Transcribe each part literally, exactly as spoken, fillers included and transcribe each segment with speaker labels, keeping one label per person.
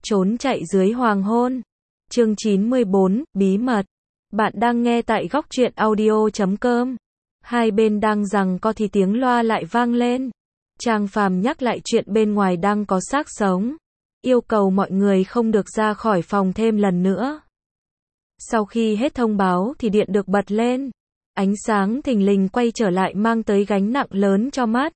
Speaker 1: Trốn chạy dưới hoàng hôn. Chương chín mươi bốn, bí mật. Bạn đang nghe tại góc truyện audio chấm com. Hai bên đang giằng co thì tiếng loa lại vang lên. Trang Phàm nhắc lại chuyện bên ngoài đang có xác sống. Yêu cầu mọi người không được ra khỏi phòng thêm lần nữa. Sau khi hết thông báo thì điện được bật lên. Ánh sáng thình lình quay trở lại mang tới gánh nặng lớn cho mắt.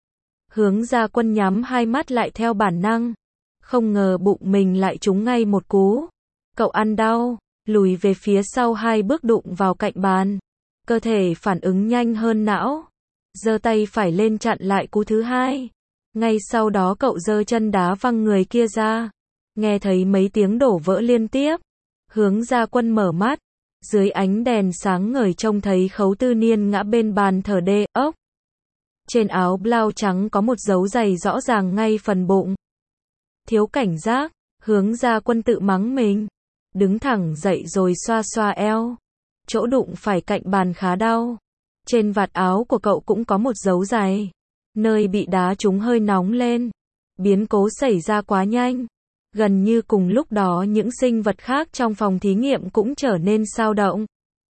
Speaker 1: Hướng Gia Quân nhắm hai mắt lại theo bản năng. Không ngờ bụng mình lại trúng ngay một cú. Cậu ăn đau, lùi về phía sau hai bước đụng vào cạnh bàn. Cơ thể phản ứng nhanh hơn não. Giơ tay phải lên chặn lại cú thứ hai. Ngay sau đó cậu giơ chân đá văng người kia ra. Nghe thấy mấy tiếng đổ vỡ liên tiếp. Hướng Gia Quân mở mắt. Dưới ánh đèn sáng ngời trông thấy Khấu Tư Niên ngã bên bàn thở đê ốc. Trên áo blau trắng có một dấu giày rõ ràng ngay phần bụng. Thiếu cảnh giác, Hướng Gia Quân tự mắng mình. Đứng thẳng dậy rồi xoa xoa eo. Chỗ đụng phải cạnh bàn khá đau. Trên vạt áo của cậu cũng có một dấu giày. Nơi bị đá trúng hơi nóng lên. Biến cố xảy ra quá nhanh. Gần như cùng lúc đó những sinh vật khác trong phòng thí nghiệm cũng trở nên xao động.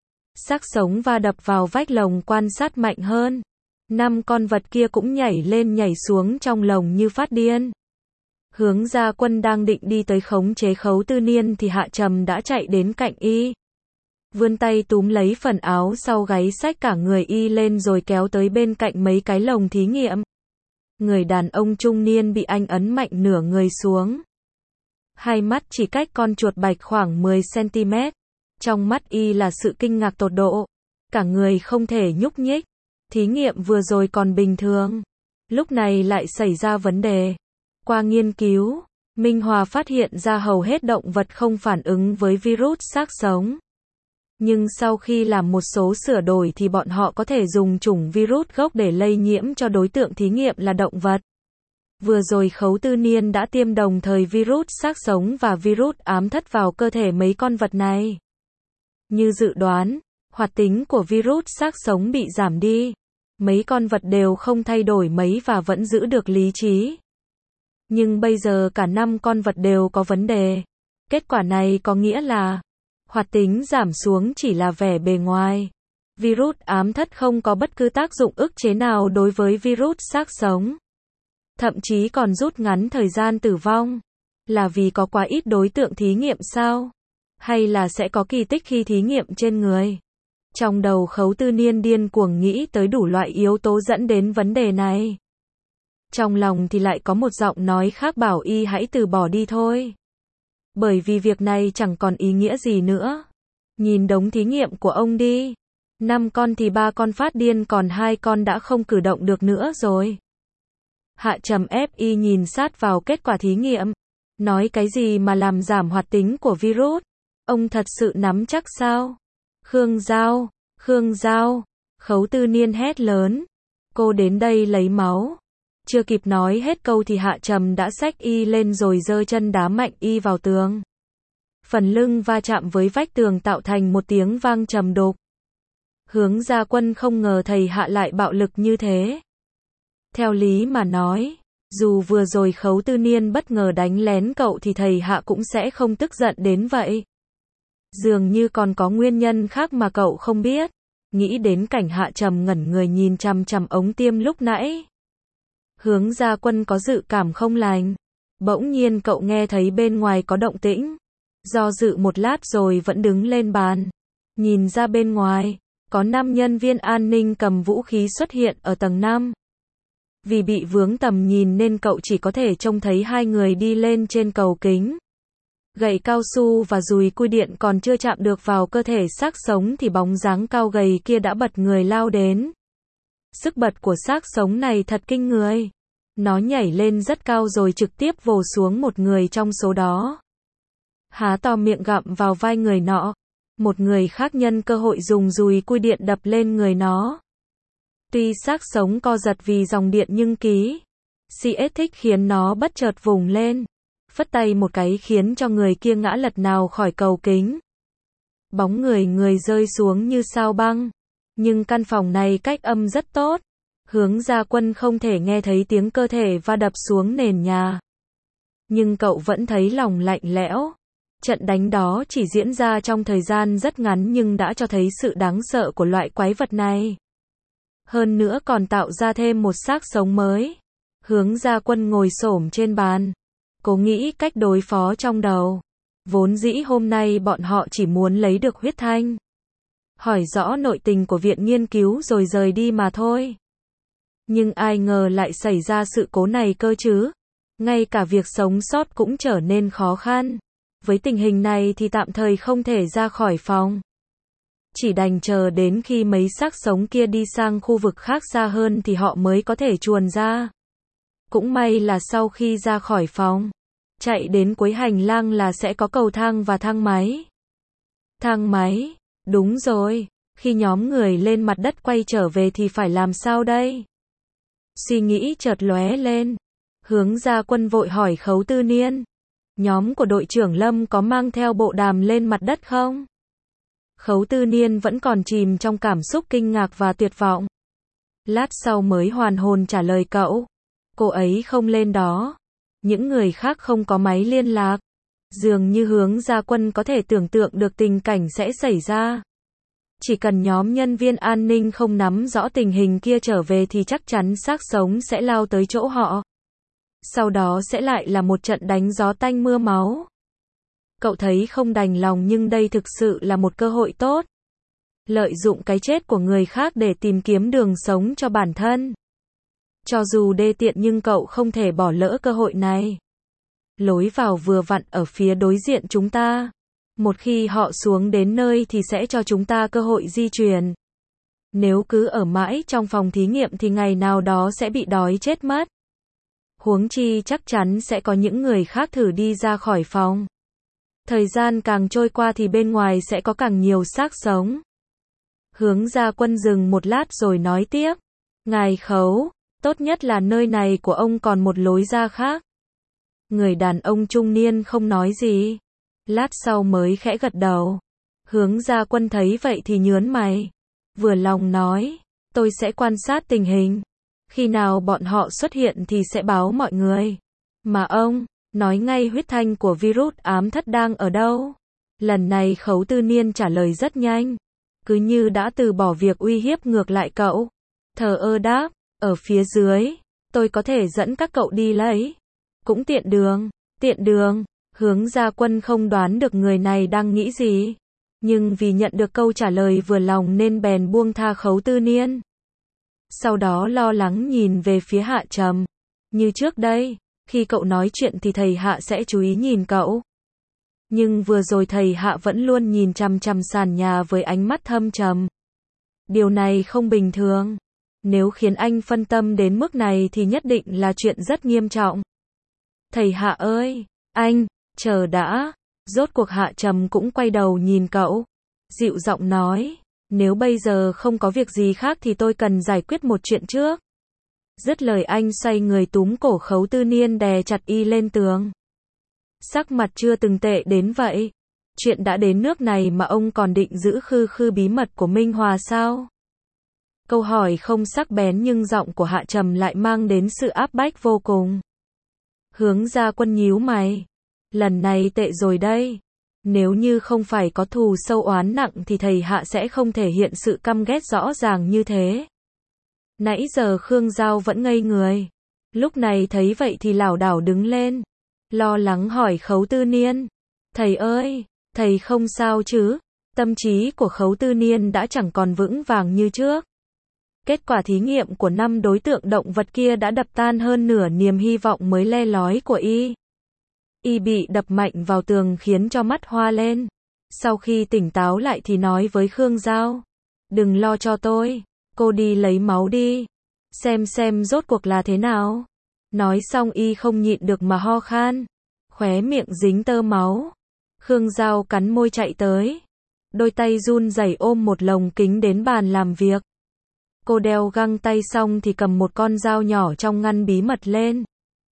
Speaker 1: Xác sống va đập vào vách lồng quan sát mạnh hơn. Năm con vật kia cũng nhảy lên nhảy xuống trong lồng như phát điên. Hướng Gia Quân đang định đi tới khống chế Khấu Tư Niên thì Hạ Trầm đã chạy đến cạnh y. Vươn tay túm lấy phần áo sau gáy xách cả người y lên rồi kéo tới bên cạnh mấy cái lồng thí nghiệm. Người đàn ông trung niên bị anh ấn mạnh nửa người xuống. Hai mắt chỉ cách con chuột bạch khoảng mười xăng ti mét. Trong mắt y là sự kinh ngạc tột độ. Cả người không thể nhúc nhích. Thí nghiệm vừa rồi còn bình thường. Lúc này lại xảy ra vấn đề. Qua nghiên cứu, Minh Hòa phát hiện ra hầu hết động vật không phản ứng với virus xác sống. Nhưng sau khi làm một số sửa đổi thì bọn họ có thể dùng chủng virus gốc để lây nhiễm cho đối tượng thí nghiệm là động vật. Vừa rồi Khấu Tư Niên đã tiêm đồng thời virus xác sống và virus ám thất vào cơ thể mấy con vật này. Như dự đoán, hoạt tính của virus xác sống bị giảm đi. Mấy con vật đều không thay đổi mấy và vẫn giữ được lý trí. Nhưng bây giờ cả năm con vật đều có vấn đề. Kết quả này có nghĩa là hoạt tính giảm xuống chỉ là vẻ bề ngoài. Virus ám thất không có bất cứ tác dụng ức chế nào đối với virus xác sống. Thậm chí còn rút ngắn thời gian tử vong. Là vì có quá ít đối tượng thí nghiệm sao? Hay là sẽ có kỳ tích khi thí nghiệm trên người? Trong đầu Khấu Tư Niên điên cuồng nghĩ tới đủ loại yếu tố dẫn đến vấn đề này. Trong lòng thì lại có một giọng nói khác bảo y hãy từ bỏ đi thôi. Bởi vì việc này chẳng còn ý nghĩa gì nữa. Nhìn đống thí nghiệm của ông đi. Năm con thì ba con phát điên còn hai con đã không cử động được nữa rồi. Hạ Trầm ép y nhìn sát vào kết quả thí nghiệm. Nói cái gì mà làm giảm hoạt tính của virus? Ông thật sự nắm chắc sao? Khương Giao, Khương Giao, Khấu Tư Niên hét lớn. Cô đến đây lấy máu. Chưa kịp nói hết câu thì Hạ Trầm đã xách y lên rồi giơ chân đá mạnh y vào tường. Phần lưng va chạm với vách tường tạo thành một tiếng vang trầm đục. Hướng Gia Quân không ngờ thầy Hạ lại bạo lực như thế. Theo lý mà nói, dù vừa rồi Khấu Tư Niên bất ngờ đánh lén cậu thì thầy Hạ cũng sẽ không tức giận đến vậy. Dường như còn có nguyên nhân khác mà cậu không biết. Nghĩ đến cảnh Hạ Trầm ngẩn người nhìn chằm chằm ống tiêm lúc nãy. Hướng Gia Quân có dự cảm không lành. Bỗng nhiên cậu nghe thấy bên ngoài có động tĩnh. Do dự một lát rồi vẫn đứng lên bàn. Nhìn ra bên ngoài, có năm nhân viên an ninh cầm vũ khí xuất hiện ở tầng năm. Vì bị vướng tầm nhìn nên cậu chỉ có thể trông thấy hai người đi lên trên cầu kính. Gậy cao su và dùi cui điện còn chưa chạm được vào cơ thể xác sống thì bóng dáng cao gầy kia đã bật người lao đến. Sức bật của xác sống này thật kinh người. Nó nhảy lên rất cao rồi trực tiếp vồ xuống một người trong số đó. Há to miệng gặm vào vai người nọ. Một người khác nhân cơ hội dùng dùi cui điện đập lên người nó. Tuy xác sống co giật vì dòng điện nhưng ký xê ét thích khiến nó bất chợt vùng lên. Phất tay một cái khiến cho người kia ngã lật nào khỏi cầu kính. Bóng người người rơi xuống như sao băng. Nhưng căn phòng này cách âm rất tốt. Hướng Gia Quân không thể nghe thấy tiếng cơ thể va đập xuống nền nhà. Nhưng cậu vẫn thấy lòng lạnh lẽo. Trận đánh đó chỉ diễn ra trong thời gian rất ngắn nhưng đã cho thấy sự đáng sợ của loại quái vật này. Hơn nữa còn tạo ra thêm một xác sống mới. Hướng Gia Quân ngồi xổm trên bàn, cố nghĩ cách đối phó trong đầu. Vốn dĩ hôm nay bọn họ chỉ muốn lấy được huyết thanh, hỏi rõ nội tình của viện nghiên cứu rồi rời đi mà thôi. Nhưng ai ngờ lại xảy ra sự cố này cơ chứ. Ngay cả việc sống sót cũng trở nên khó khăn. Với tình hình này thì tạm thời không thể ra khỏi phòng. Chỉ đành chờ đến khi mấy xác sống kia đi sang khu vực khác xa hơn thì họ mới có thể chuồn ra. Cũng may là sau khi ra khỏi phòng, chạy đến cuối hành lang là sẽ có cầu thang và thang máy. Thang máy, đúng rồi, khi nhóm người lên mặt đất quay trở về thì phải làm sao đây? Suy nghĩ chợt lóe lên. Hướng Gia Quân vội hỏi Khấu Tư Niên, nhóm của đội trưởng Lâm có mang theo bộ đàm lên mặt đất không? Khấu Tư Niên vẫn còn chìm trong cảm xúc kinh ngạc và tuyệt vọng. Lát sau mới hoàn hồn trả lời cậu. Cô ấy không lên đó. Những người khác không có máy liên lạc. Dường như Hướng Gia Quân có thể tưởng tượng được tình cảnh sẽ xảy ra. Chỉ cần nhóm nhân viên an ninh không nắm rõ tình hình kia trở về thì chắc chắn xác sống sẽ lao tới chỗ họ. Sau đó sẽ lại là một trận đánh gió tanh mưa máu. Cậu thấy không đành lòng nhưng đây thực sự là một cơ hội tốt. Lợi dụng cái chết của người khác để tìm kiếm đường sống cho bản thân. Cho dù đê tiện nhưng cậu không thể bỏ lỡ cơ hội này. Lối vào vừa vặn ở phía đối diện chúng ta. Một khi họ xuống đến nơi thì sẽ cho chúng ta cơ hội di chuyển. Nếu cứ ở mãi trong phòng thí nghiệm thì ngày nào đó sẽ bị đói chết mất. Huống chi chắc chắn sẽ có những người khác thử đi ra khỏi phòng. Thời gian càng trôi qua thì bên ngoài sẽ có càng nhiều xác sống. Hướng Gia Quân dừng một lát rồi nói tiếp. Ngài Khấu, tốt nhất là nơi này của ông còn một lối ra khác. Người đàn ông trung niên không nói gì. Lát sau mới khẽ gật đầu. Hướng Gia Quân thấy vậy thì nhớn mày. Vừa lòng nói, tôi sẽ quan sát tình hình. Khi nào bọn họ xuất hiện thì sẽ báo mọi người. Mà ông, nói ngay huyết thanh của virus ám thất đang ở đâu? Lần này Khấu Tư Niên trả lời rất nhanh. Cứ như đã từ bỏ việc uy hiếp ngược lại cậu. Thờ ơ đáp, ở phía dưới, tôi có thể dẫn các cậu đi lấy. Cũng tiện đường, tiện đường. Hướng Gia Quân không đoán được người này đang nghĩ gì. Nhưng vì nhận được câu trả lời vừa lòng nên bèn buông tha Khấu Tư Niên. Sau đó lo lắng nhìn về phía Hạ Trầm. Như trước đây, khi cậu nói chuyện thì thầy Hạ sẽ chú ý nhìn cậu. Nhưng vừa rồi thầy Hạ vẫn luôn nhìn chằm chằm sàn nhà với ánh mắt thâm trầm. Điều này không bình thường. Nếu khiến anh phân tâm đến mức này thì nhất định là chuyện rất nghiêm trọng. Thầy Hạ ơi, anh, chờ đã. Rốt cuộc Hạ Trầm cũng quay đầu nhìn cậu. Dịu giọng nói, nếu bây giờ không có việc gì khác thì tôi cần giải quyết một chuyện trước. Dứt lời anh xoay người túm cổ Khấu Tư Niên đè chặt y lên tường. Sắc mặt chưa từng tệ đến vậy. Chuyện đã đến nước này mà ông còn định giữ khư khư bí mật của Minh Hòa sao? Câu hỏi không sắc bén nhưng giọng của Hạ Trầm lại mang đến sự áp bách vô cùng. Hướng Gia Quân nhíu mày. Lần này tệ rồi đây. Nếu như không phải có thù sâu oán nặng thì thầy Hạ sẽ không thể hiện sự căm ghét rõ ràng như thế. Nãy giờ Khương Giao vẫn ngây người. Lúc này thấy vậy thì lảo đảo đứng lên. Lo lắng hỏi Khấu Tư Niên. Thầy ơi, thầy không sao chứ? Tâm trí của Khấu Tư Niên đã chẳng còn vững vàng như trước. Kết quả thí nghiệm của năm đối tượng động vật kia đã đập tan hơn nửa niềm hy vọng mới le lói của y. Y bị đập mạnh vào tường khiến cho mắt hoa lên. Sau khi tỉnh táo lại thì nói với Khương Giao. Đừng lo cho tôi, cô đi lấy máu đi. Xem xem rốt cuộc là thế nào. Nói xong y không nhịn được mà ho khan. Khóe miệng dính tơ máu. Khương Giao cắn môi chạy tới. Đôi tay run rẩy ôm một lồng kính đến bàn làm việc. Cô đeo găng tay xong thì cầm một con dao nhỏ trong ngăn bí mật lên.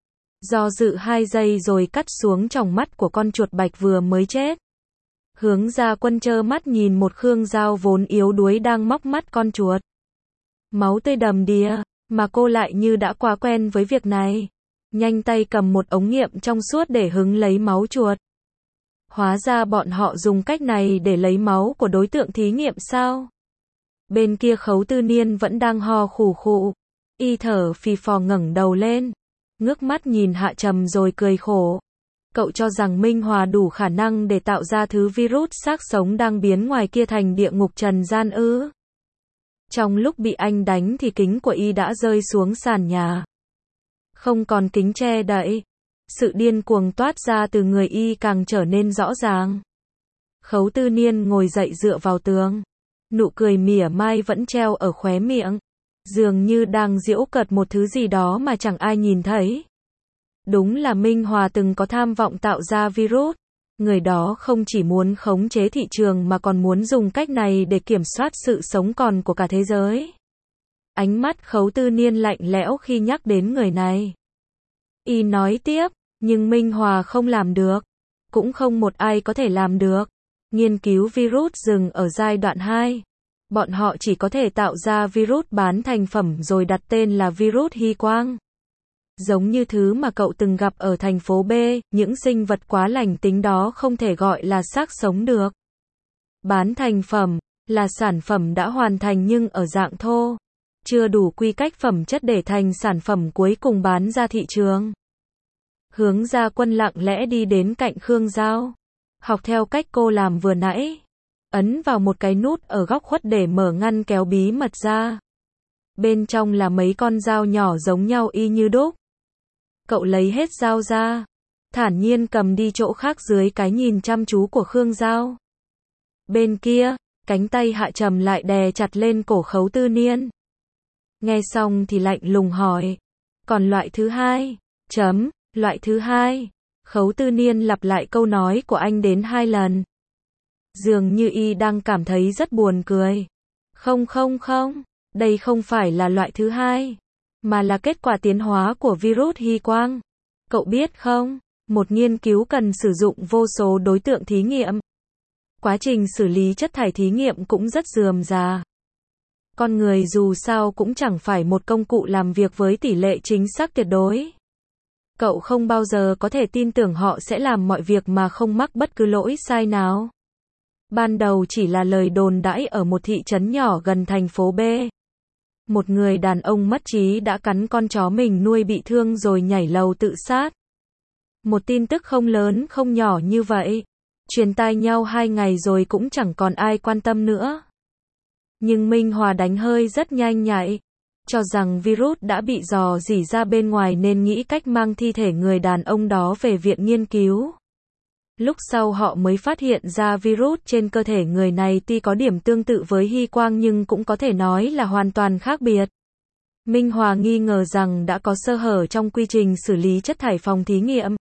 Speaker 1: Do dự hai giây rồi cắt xuống tròng mắt của con chuột bạch vừa mới chết. Hướng Gia Quân trơ mắt nhìn một Khương Giao vốn yếu đuối đang móc mắt con chuột. Máu tươi đầm đìa, mà cô lại như đã quá quen với việc này. nhanh tay cầm một ống nghiệm trong suốt để hứng lấy máu chuột. Hóa ra bọn họ dùng cách này để lấy máu của đối tượng thí nghiệm sao? Bên kia Khấu Tư Niên vẫn đang ho khủ khụ. Y thở phì phò ngẩng đầu lên, ngước mắt nhìn Hạ Trầm rồi cười khổ. Cậu cho rằng Minh Hòa đủ khả năng để tạo ra thứ virus xác sống đang biến ngoài kia thành địa ngục trần gian ư? Trong lúc bị anh đánh thì kính của Y đã rơi xuống sàn nhà. Không còn kính che đậy. Sự điên cuồng toát ra từ người Y càng trở nên rõ ràng. Khấu Tư Niên ngồi dậy dựa vào tường. Nụ cười mỉa mai vẫn treo ở khóe miệng. Dường như đang giễu cợt một thứ gì đó mà chẳng ai nhìn thấy. Đúng là Minh Hòa từng có tham vọng tạo ra virus. Người đó không chỉ muốn khống chế thị trường mà còn muốn dùng cách này để kiểm soát sự sống còn của cả thế giới. Ánh mắt Khấu Tư Niên lạnh lẽo khi nhắc đến người này. Y nói tiếp, nhưng Minh Hòa không làm được. Cũng không một ai có thể làm được. Nghiên cứu virus dừng ở giai đoạn hai. Bọn họ chỉ có thể tạo ra virus bán thành phẩm rồi đặt tên là virus Hy Quang. Giống như thứ mà cậu từng gặp ở thành phố B, những sinh vật quá lành tính đó không thể gọi là xác sống được. Bán thành phẩm, là sản phẩm đã hoàn thành nhưng ở dạng thô. Chưa đủ quy cách phẩm chất để thành sản phẩm cuối cùng bán ra thị trường. Hướng Gia Quân lặng lẽ đi đến cạnh Khương Giao. Học theo cách cô làm vừa nãy. Ấn vào một cái nút ở góc khuất để mở ngăn kéo bí mật ra. Bên trong là mấy con dao nhỏ giống nhau y như đúc. Cậu lấy hết dao ra. Thản nhiên cầm đi chỗ khác dưới cái nhìn chăm chú của Khương Giao. Bên kia, cánh tay Hạ Trầm lại đè chặt lên cổ Khấu Tư Niên. Nghe xong thì lạnh lùng hỏi. Còn loại thứ hai? Chấm, loại thứ hai. Khấu Tư Niên lặp lại câu nói của anh đến hai lần. Dường như Y đang cảm thấy rất buồn cười. Không không không, đây không phải là loại thứ hai, mà là kết quả tiến hóa của virus Hy Quang. Cậu biết không, một nghiên cứu cần sử dụng vô số đối tượng thí nghiệm. Quá trình xử lý chất thải thí nghiệm cũng rất rườm rà. Con người dù sao cũng chẳng phải một công cụ làm việc với tỷ lệ chính xác tuyệt đối. Cậu không bao giờ có thể tin tưởng họ sẽ làm mọi việc mà không mắc bất cứ lỗi sai nào. Ban đầu chỉ là lời đồn đãi ở một thị trấn nhỏ gần thành phố B. Một người đàn ông mất trí đã cắn con chó mình nuôi bị thương rồi nhảy lầu tự sát. Một tin tức không lớn không nhỏ như vậy. Truyền tai nhau hai ngày rồi cũng chẳng còn ai quan tâm nữa. Nhưng Minh Hòa đánh hơi rất nhanh nhạy. Cho rằng virus đã bị dò dỉ ra bên ngoài nên nghĩ cách mang thi thể người đàn ông đó về viện nghiên cứu. Lúc sau họ mới phát hiện ra virus trên cơ thể người này tuy có điểm tương tự với Hy Quang nhưng cũng có thể nói là hoàn toàn khác biệt. Minh Hòa nghi ngờ rằng đã có sơ hở trong quy trình xử lý chất thải phòng thí nghiệm.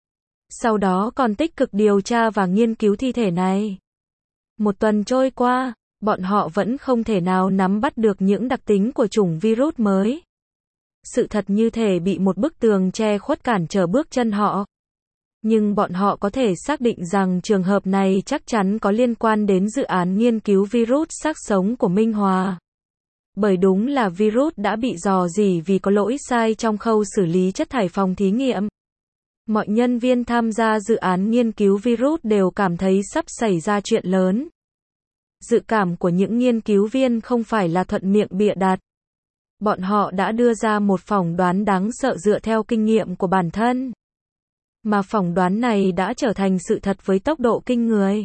Speaker 1: Sau đó còn tích cực điều tra và nghiên cứu thi thể này. Một tuần trôi qua, bọn họ vẫn không thể nào nắm bắt được những đặc tính của chủng virus mới. Sự thật như thể bị một bức tường che khuất cản trở bước chân họ. Nhưng bọn họ có thể xác định rằng trường hợp này chắc chắn có liên quan đến dự án nghiên cứu virus xác sống của Minh Hòa. Bởi đúng là virus đã bị dò dỉ vì có lỗi sai trong khâu xử lý chất thải phòng thí nghiệm. Mọi nhân viên tham gia dự án nghiên cứu virus đều cảm thấy sắp xảy ra chuyện lớn. Dự cảm của những nghiên cứu viên không phải là thuận miệng bịa đặt. Bọn họ đã đưa ra một phỏng đoán đáng sợ dựa theo kinh nghiệm của bản thân. Mà phỏng đoán này đã trở thành sự thật với tốc độ kinh người.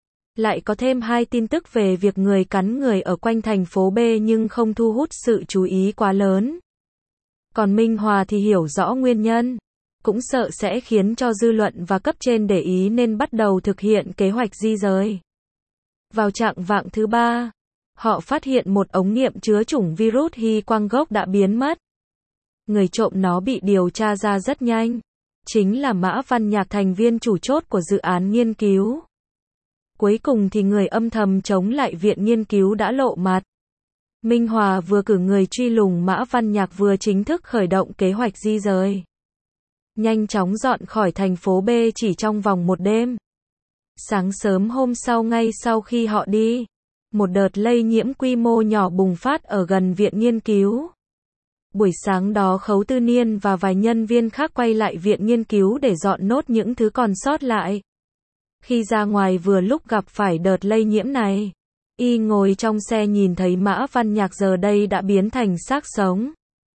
Speaker 1: Lại có thêm hai tin tức về việc người cắn người ở quanh thành phố B nhưng không thu hút sự chú ý quá lớn. Còn Minh Hòa thì hiểu rõ nguyên nhân. Cũng sợ sẽ khiến cho dư luận và cấp trên để ý nên bắt đầu thực hiện kế hoạch di rời. Vào trạng vạng thứ ba, họ phát hiện một ống nghiệm chứa chủng virus Hy Quang gốc đã biến mất. Người trộm nó bị điều tra ra rất nhanh. Chính là Mã Văn Nhạc, thành viên chủ chốt của dự án nghiên cứu. Cuối cùng thì người âm thầm chống lại viện nghiên cứu đã lộ mặt. Minh Hòa vừa cử người truy lùng Mã Văn Nhạc vừa chính thức khởi động kế hoạch di rời. Nhanh chóng dọn khỏi thành phố B chỉ trong vòng một đêm. Sáng sớm hôm sau ngay sau khi họ đi, một đợt lây nhiễm quy mô nhỏ bùng phát ở gần viện nghiên cứu. Buổi sáng đó Khấu Tư Niên và vài nhân viên khác quay lại viện nghiên cứu để dọn nốt những thứ còn sót lại. Khi ra ngoài vừa lúc gặp phải đợt lây nhiễm này. Y ngồi trong xe nhìn thấy Mã Văn Nhạc giờ đây đã biến thành xác sống.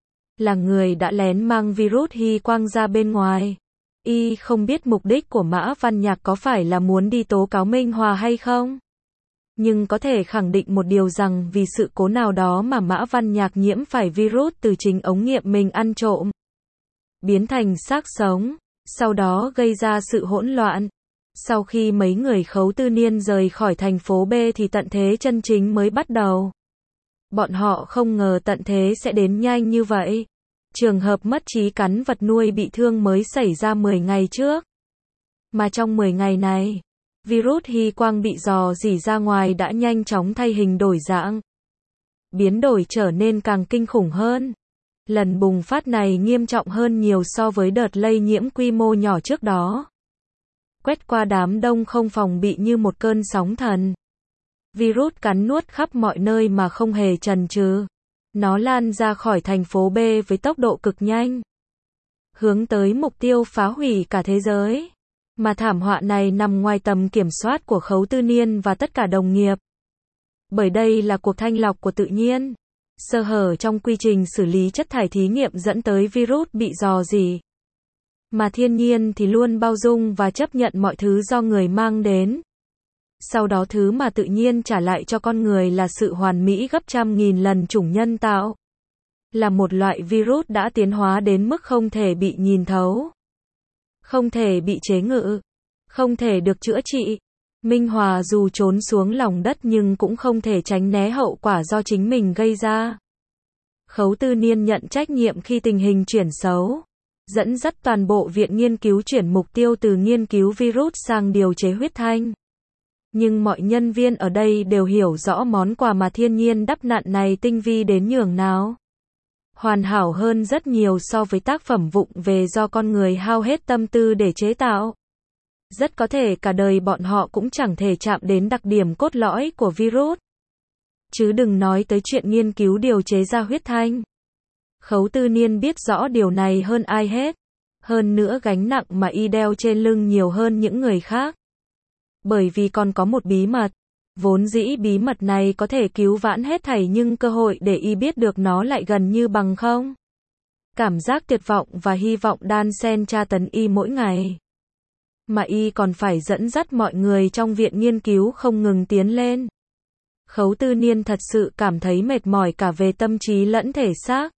Speaker 1: Là người đã lén mang virus Hy Quang ra bên ngoài. Y không biết mục đích của Mã Văn Nhạc có phải là muốn đi tố cáo Minh Hòa hay không. Nhưng có thể khẳng định một điều rằng vì sự cố nào đó mà Mã Văn Nhạc nhiễm phải virus từ chính ống nghiệm mình ăn trộm. Biến thành xác sống. Sau đó gây ra sự hỗn loạn. Sau khi mấy người Khấu Tư Niên rời khỏi thành phố B thì tận thế chân chính mới bắt đầu. Bọn họ không ngờ tận thế sẽ đến nhanh như vậy. Trường hợp mất trí cắn vật nuôi bị thương mới xảy ra mười ngày trước. Mà trong mười ngày này, virus Hy Quang bị dò dỉ ra ngoài đã nhanh chóng thay hình đổi dạng. Biến đổi trở nên càng kinh khủng hơn. Lần bùng phát này nghiêm trọng hơn nhiều so với đợt lây nhiễm quy mô nhỏ trước đó. Quét qua đám đông không phòng bị như một cơn sóng thần. Virus cắn nuốt khắp mọi nơi mà không hề chần chừ. Nó lan ra khỏi thành phố B với tốc độ cực nhanh. Hướng tới mục tiêu phá hủy cả thế giới. Mà thảm họa này nằm ngoài tầm kiểm soát của Khấu Tư Niên và tất cả đồng nghiệp. Bởi đây là cuộc thanh lọc của tự nhiên. Sơ hở trong quy trình xử lý chất thải thí nghiệm dẫn tới virus bị rò rỉ. Mà thiên nhiên thì luôn bao dung và chấp nhận mọi thứ do người mang đến. Sau đó thứ mà tự nhiên trả lại cho con người là sự hoàn mỹ gấp trăm nghìn lần chủng nhân tạo. Là một loại virus đã tiến hóa đến mức không thể bị nhìn thấu. Không thể bị chế ngự. Không thể được chữa trị. Minh Hòa dù trốn xuống lòng đất nhưng cũng không thể tránh né hậu quả do chính mình gây ra. Khấu Tư Niên nhận trách nhiệm khi tình hình chuyển xấu. Dẫn dắt toàn bộ viện nghiên cứu chuyển mục tiêu từ nghiên cứu virus sang điều chế huyết thanh. Nhưng mọi nhân viên ở đây đều hiểu rõ món quà mà thiên nhiên đắp nặn này tinh vi đến nhường nào. Hoàn hảo hơn rất nhiều so với tác phẩm vụng về do con người hao hết tâm tư để chế tạo. Rất có thể cả đời bọn họ cũng chẳng thể chạm đến đặc điểm cốt lõi của virus. Chứ đừng nói tới chuyện nghiên cứu điều chế ra huyết thanh. Khấu Tư Niên biết rõ điều này hơn ai hết. Hơn nữa gánh nặng mà y đeo trên lưng nhiều hơn những người khác. Bởi vì còn có một bí mật. Vốn dĩ bí mật này có thể cứu vãn hết thảy nhưng cơ hội để y biết được nó lại gần như bằng không. Cảm giác tuyệt vọng và hy vọng đan xen tra tấn y mỗi ngày. Mà y còn phải dẫn dắt mọi người trong viện nghiên cứu không ngừng tiến lên. Khấu Tư Niên thật sự cảm thấy mệt mỏi cả về tâm trí lẫn thể xác.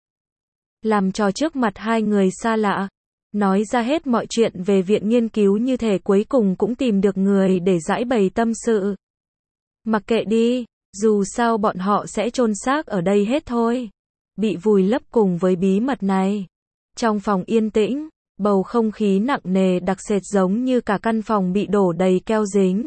Speaker 1: Làm trò trước mặt hai người xa lạ. Nói ra hết mọi chuyện về viện nghiên cứu như thể cuối cùng cũng tìm được người để giải bày tâm sự. Mặc kệ đi, dù sao bọn họ sẽ chôn xác ở đây hết thôi. Bị vùi lấp cùng với bí mật này. Trong phòng yên tĩnh, bầu không khí nặng nề đặc sệt giống như cả căn phòng bị đổ đầy keo dính.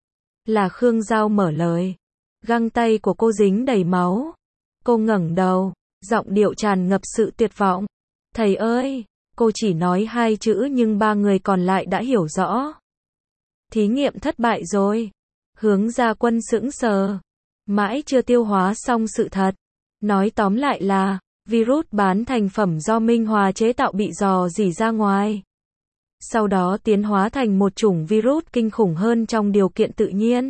Speaker 1: Là Khương Giao mở lời. Găng tay của cô dính đầy máu. Cô ngẩng đầu, giọng điệu tràn ngập sự tuyệt vọng. Thầy ơi! Cô chỉ nói hai chữ nhưng ba người còn lại đã hiểu rõ. Thí nghiệm thất bại rồi. Hướng Gia Quân sững sờ. Mãi chưa tiêu hóa xong sự thật. Nói tóm lại là, virus bán thành phẩm do Minh Hòa chế tạo bị dò dỉ ra ngoài. Sau đó tiến hóa thành một chủng virus kinh khủng hơn trong điều kiện tự nhiên.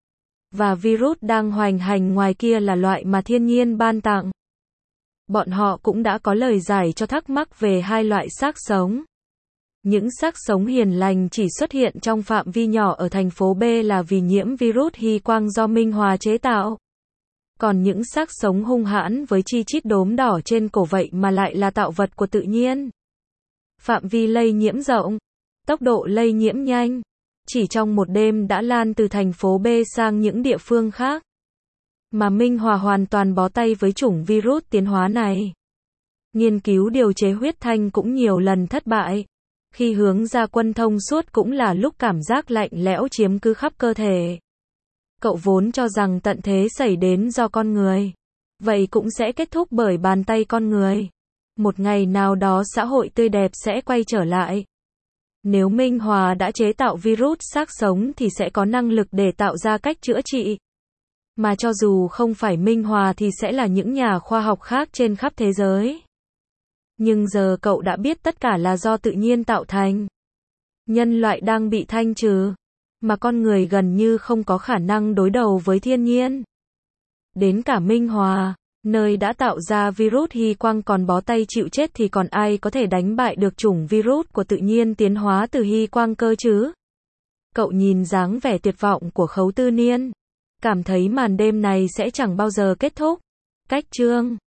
Speaker 1: Và virus đang hoành hành ngoài kia là loại mà thiên nhiên ban tặng. Bọn họ cũng đã có lời giải cho thắc mắc về hai loại xác sống. Những xác sống hiền lành chỉ xuất hiện trong phạm vi nhỏ ở thành phố B là vì nhiễm virus Hy Quang do Minh Hòa chế tạo. Còn những xác sống hung hãn với chi chít đốm đỏ trên cổ vậy mà lại là tạo vật của tự nhiên. Phạm vi lây nhiễm rộng. Tốc độ lây nhiễm nhanh. Chỉ trong một đêm đã lan từ thành phố B sang những địa phương khác. Mà Minh Hòa hoàn toàn bó tay với chủng virus tiến hóa này. Nghiên cứu điều chế huyết thanh cũng nhiều lần thất bại. Khi Hướng Gia Quân thông suốt cũng là lúc cảm giác lạnh lẽo chiếm cứ khắp cơ thể. Cậu vốn cho rằng tận thế xảy đến do con người. Vậy cũng sẽ kết thúc bởi bàn tay con người. Một ngày nào đó xã hội tươi đẹp sẽ quay trở lại. Nếu Minh Hòa đã chế tạo virus xác sống thì sẽ có năng lực để tạo ra cách chữa trị. Mà cho dù không phải Minh Hòa thì sẽ là những nhà khoa học khác trên khắp thế giới. Nhưng giờ cậu đã biết tất cả là do tự nhiên tạo thành. Nhân loại đang bị thanh trừ, mà con người gần như không có khả năng đối đầu với thiên nhiên. Đến cả Minh Hòa, nơi đã tạo ra virus Hy Quang còn bó tay chịu chết thì còn ai có thể đánh bại được chủng virus của tự nhiên tiến hóa từ Hy Quang cơ chứ? Cậu nhìn dáng vẻ tuyệt vọng của Khấu Tư Niên, cảm thấy màn đêm này sẽ chẳng bao giờ kết thúc. Cách chương